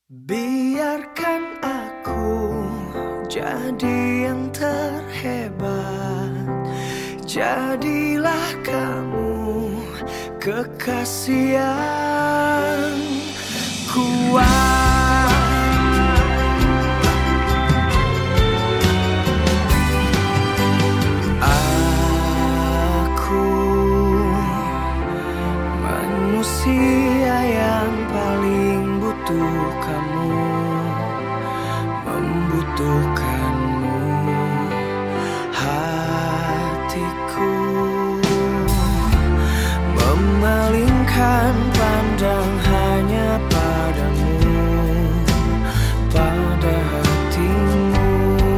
Biarkan aku jadi yang terhebat. Jadilah kamu kekasih yang kuat. Aku manusia yang paling butuh kamu, membutuhkanmu. Hatiku memalingkan pandang hanya padamu, pada hatimu.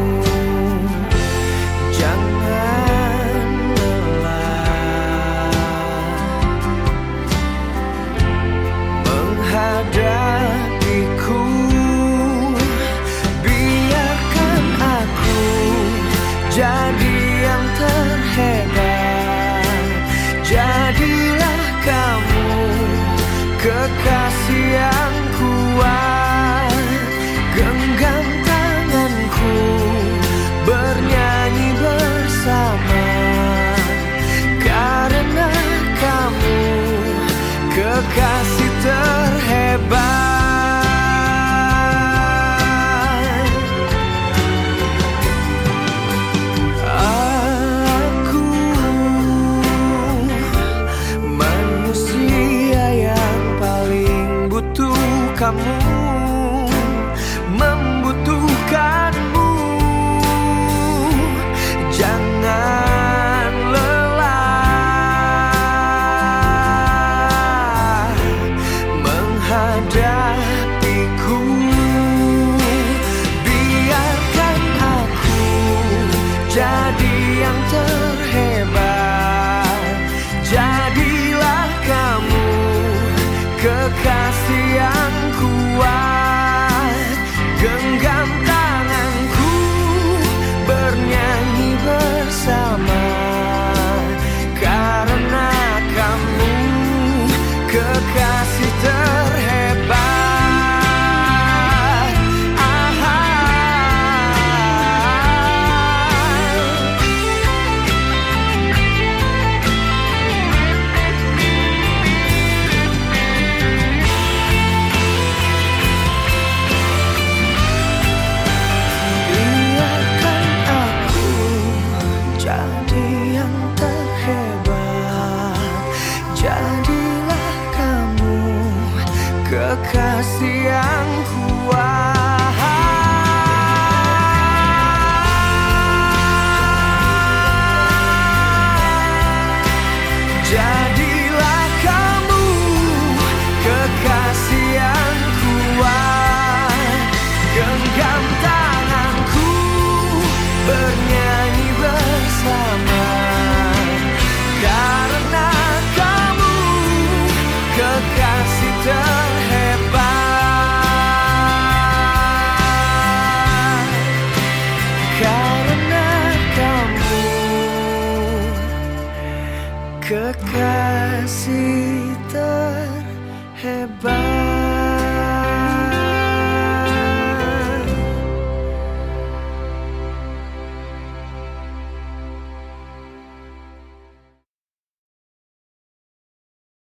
Jangan lelah menghadapiku. Biarkan aku jadi yang terhebat. Jadilah kamu kekasih yang kuat. Genggam tanganku, bernyanyi bersama, karena kamu kekasih terhebat. Aku manusia yang paling butuh kamu, membutuhkanmu. Jangan lelah menghadapiku. Biarkan aku jadi yang terhebat. Jadilah kamu kekasih yang kuat. Genggam tanganku, bernyanyi bersama, karena kamu kekasih terhebat. Biarkan aku jadi yang terhebat. Jadilah kamu kekasih yang kuat. Jadilah kamu kekasih yang kuat. Genggam tanganku, bernyanyi bersama, karena kamu kekasih terhebat. Karena kamu kekasih